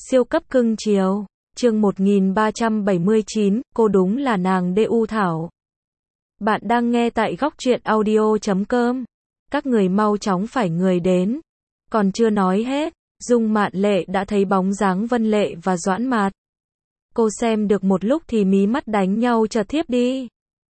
Siêu cấp cưng chiều. Chương 1379, cô đúng là nàng DU Thảo. Bạn đang nghe tại góc truyện audio.com. Các người mau chóng phải người đến. Còn chưa nói hết, Dung Mạn Lệ đã thấy bóng dáng Vân Lệ và Doãn Mạt. Cô xem được một lúc thì mí mắt đánh nhau chợt thiếp đi.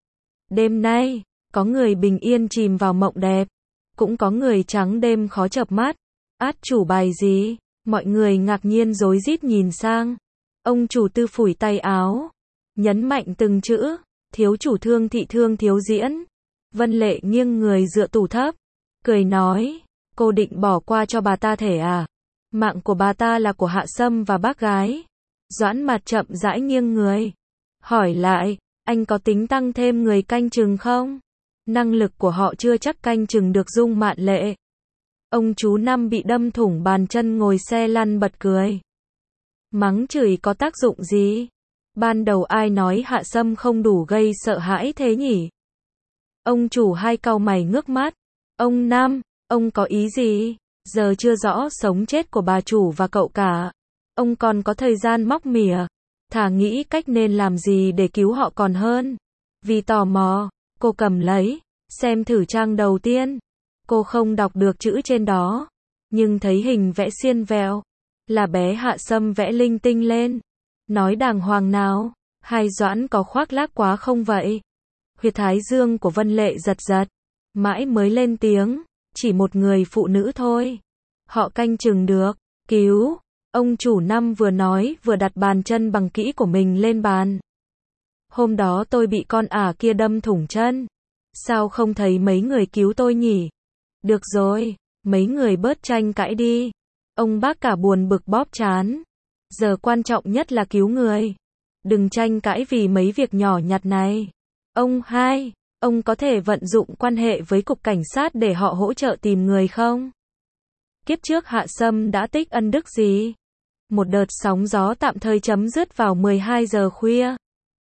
Đêm nay, có người bình yên chìm vào mộng đẹp, cũng có người trắng đêm khó chợp mắt. Át chủ bài gì? Mọi người ngạc nhiên rối rít nhìn sang. Ông chủ Tư phủi tay áo, nhấn mạnh từng chữ, thiếu chủ Thương thị Thương thiếu diễn. Vân Lệ nghiêng người dựa tủ thấp, cười nói, cô định bỏ qua cho bà ta thể à? Mạng của bà ta là của Hạ Sâm và bác gái. Doãn Mạt chậm rãi nghiêng người, hỏi lại, anh có tính tăng thêm người canh chừng không? Năng lực của họ chưa chắc canh chừng được Dung Mạn Lệ. Ông chú Năm bị đâm thủng bàn chân ngồi xe lăn bật cười. Mắng chửi có tác dụng gì? Ban đầu ai nói Hạ Sâm không đủ gây sợ hãi thế nhỉ? Ông chủ hai cau mày ngước mắt. Ông Năm, ông có ý gì? Giờ chưa rõ sống chết của bà chủ và cậu cả. Ông còn có thời gian móc mỉa. Thà nghĩ cách nên làm gì để cứu họ còn hơn. Vì tò mò, cô cầm lấy, xem thử trang đầu tiên. Cô không đọc được chữ trên đó, nhưng thấy hình vẽ xiên vẹo, là bé Hạ Sâm vẽ linh tinh lên. Nói đàng hoàng nào, hai Doãn có khoác lác quá không vậy? Huyệt thái dương của Vân Lệ giật giật, mãi mới lên tiếng, chỉ một người phụ nữ thôi. Họ canh chừng được, cứu. Ông chủ Năm vừa nói vừa đặt bàn chân bằng kỹ của mình lên bàn. Hôm đó tôi bị con ả kia đâm thủng chân. Sao không thấy mấy người cứu tôi nhỉ? Được rồi, mấy người bớt tranh cãi đi. Ông bác cả buồn bực bóp trán. Giờ quan trọng nhất là cứu người. Đừng tranh cãi vì mấy việc nhỏ nhặt này. Ông hai, ông có thể vận dụng quan hệ với cục cảnh sát để họ hỗ trợ tìm người không? Kiếp trước Hạ Sâm đã tích ân đức gì? Một đợt sóng gió tạm thời chấm dứt vào 12 giờ khuya.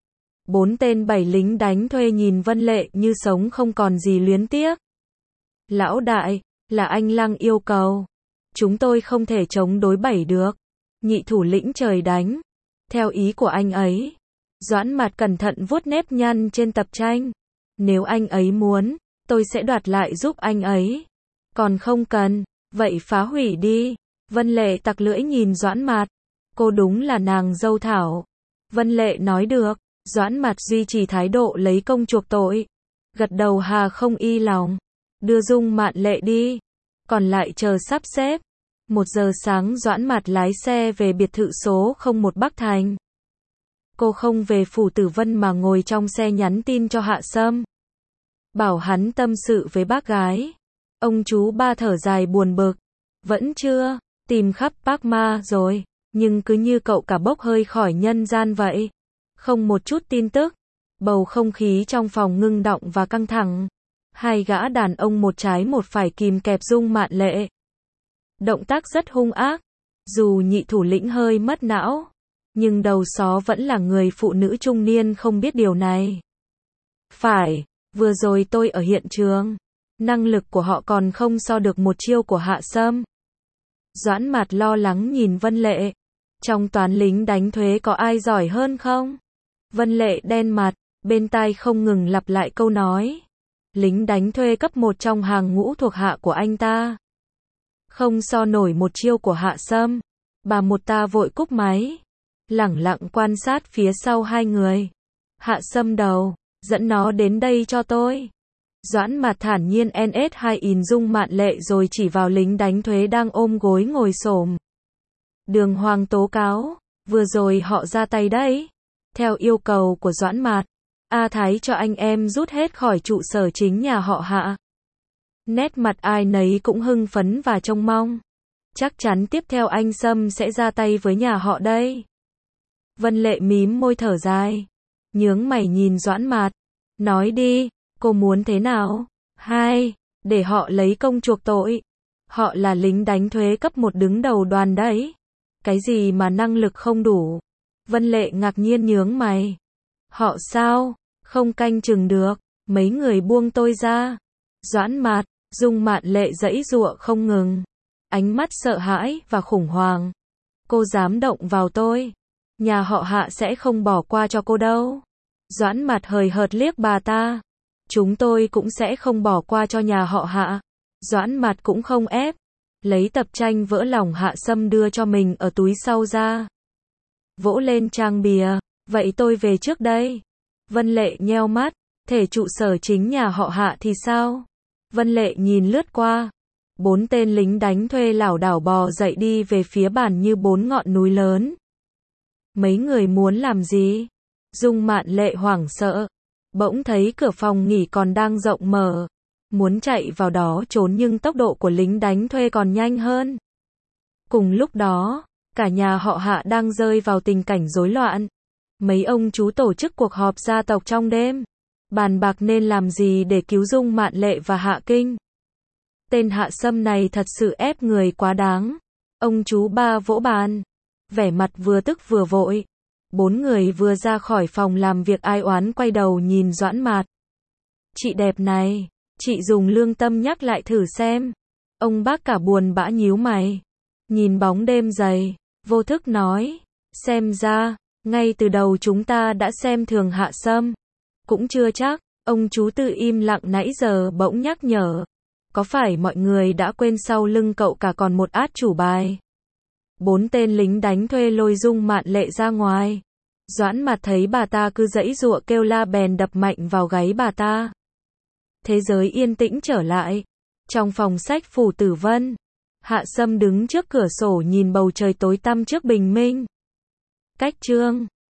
4 tên 7 lính đánh thuê nhìn Vân Lệ như sống không còn gì luyến tiếc. Lão đại, là anh Lăng yêu cầu. Chúng tôi không thể chống đối 7 được. Nhị thủ lĩnh trời đánh. Theo ý của anh ấy. Doãn Mạt cẩn thận vuốt nếp nhăn trên tập tranh. Nếu anh ấy muốn, tôi sẽ đoạt lại giúp anh ấy. Còn không cần, vậy phá hủy đi. Vân Lệ tặc lưỡi nhìn Doãn Mạt. Cô đúng là nàng dâu Thảo. Vân Lệ nói được. Doãn Mạt duy trì thái độ lấy công chuộc tội. Gật đầu hà không y lòng. Đưa Dung Mạn Lệ đi. Còn lại chờ sắp xếp. 1 giờ sáng Doãn Mạt lái xe về biệt thự số 01 Bắc Thành. Cô không về phủ Tử Vân mà ngồi trong xe nhắn tin cho Hạ Sâm. Bảo hắn tâm sự với bác gái. Ông chú Ba thở dài buồn bực. Vẫn chưa, tìm khắp Park Ma rồi, nhưng cứ như cậu cả bốc hơi khỏi nhân gian vậy. Không một chút tin tức. Bầu không khí trong phòng ngưng động và căng thẳng. Hai gã đàn ông một trái một phải kìm kẹp Dung Mạn Lệ. Động tác rất hung ác. Dù nhị thủ lĩnh hơi mất não, nhưng đầu só vẫn là người phụ nữ trung niên không biết điều này. Phải, vừa rồi tôi ở hiện trường. Năng lực của họ còn không so được một chiêu của Hạ Sâm. Doãn Mạt lo lắng nhìn Vân Lệ. Trong toán lính đánh thuế có ai giỏi hơn không? Vân Lệ đen mặt, bên tai không ngừng lặp lại câu nói. Lính đánh thuê cấp 1 trong hàng ngũ thuộc hạ của anh ta. Không so nổi một chiêu của Hạ Sâm. Bà một ta vội cúp máy. Lẳng lặng quan sát phía sau hai người. Hạ Sâm đầu, dẫn nó đến đây cho tôi. Doãn Mạt thản nhiên NS2 in Dung Mạn Lệ rồi chỉ vào lính đánh thuế đang ôm gối ngồi xổm. Đường hoàng tố cáo, vừa rồi họ ra tay đấy. Theo yêu cầu của Doãn Mạt, A Thái cho anh em rút hết khỏi trụ sở chính nhà họ Hạ. Nét mặt ai nấy cũng hưng phấn và trông mong. Chắc chắn tiếp theo anh Sâm sẽ ra tay với nhà họ đây. Vân Lệ mím môi thở dài, nhướng mày nhìn Doãn Mạt. Nói đi, cô muốn thế nào? Hai, để họ lấy công chuộc tội. Họ là lính đánh thuế cấp 1 đứng đầu đoàn đấy. Cái gì mà năng lực không đủ? Vân Lệ ngạc nhiên nhướng mày. Họ sao? Không canh chừng được. Mấy người buông tôi ra. Doãn Mạt, Dung Mạn Lệ giãy giụa không ngừng. Ánh mắt sợ hãi và khủng hoảng. Cô dám động vào tôi, nhà họ Hạ sẽ không bỏ qua cho cô đâu. Doãn Mặt hời hợt liếc bà ta. Chúng tôi cũng sẽ không bỏ qua cho nhà họ Hạ. Doãn Mặt cũng không ép. Lấy tập tranh vỡ lòng Hạ Sâm đưa cho mình ở túi sau ra. Vỗ lên trang bìa. Vậy tôi về trước đây. Vân Lệ nheo mắt. Thể trụ sở chính nhà họ Hạ thì sao? Vân Lệ nhìn lướt qua. 4 tên lính đánh thuê lảo đảo bò dậy đi về phía bàn như 4 ngọn núi lớn. Mấy người muốn làm gì? Dung Mạn Lệ hoảng sợ. Bỗng thấy cửa phòng nghỉ còn đang rộng mở. Muốn chạy vào đó trốn nhưng tốc độ của lính đánh thuê còn nhanh hơn. Cùng lúc đó, cả nhà họ Hạ đang rơi vào tình cảnh rối loạn. Mấy ông chú tổ chức cuộc họp gia tộc trong đêm. Bàn bạc nên làm gì để cứu Dung Mạn Lệ và Hạ Kinh. Tên Hạ Sâm này thật sự ép người quá đáng. Ông chú ba vỗ bàn. Vẻ mặt vừa tức vừa vội. 4 người vừa ra khỏi phòng làm việc ai oán quay đầu nhìn Doãn Mạt. Chị đẹp này, chị dùng lương tâm nhắc lại thử xem. Ông bác cả buồn bã nhíu mày. Nhìn bóng đêm dày, vô thức nói. Xem ra, ngay từ đầu chúng ta đã xem thường Hạ Sâm. Cũng chưa chắc, ông chú Tư im lặng nãy giờ bỗng nhắc nhở. Có phải mọi người đã quên sau lưng cậu cả còn một át chủ bài? 4 tên lính đánh thuê lôi Dung Mạn Lệ ra ngoài. Doãn Mặt thấy bà ta cứ giãy giụa kêu la bèn đập mạnh vào gáy bà ta. Thế giới yên tĩnh trở lại. Trong phòng sách Phủ Tử Vân, Hạ Sâm đứng trước cửa sổ nhìn bầu trời tối tăm trước bình minh. Cách chương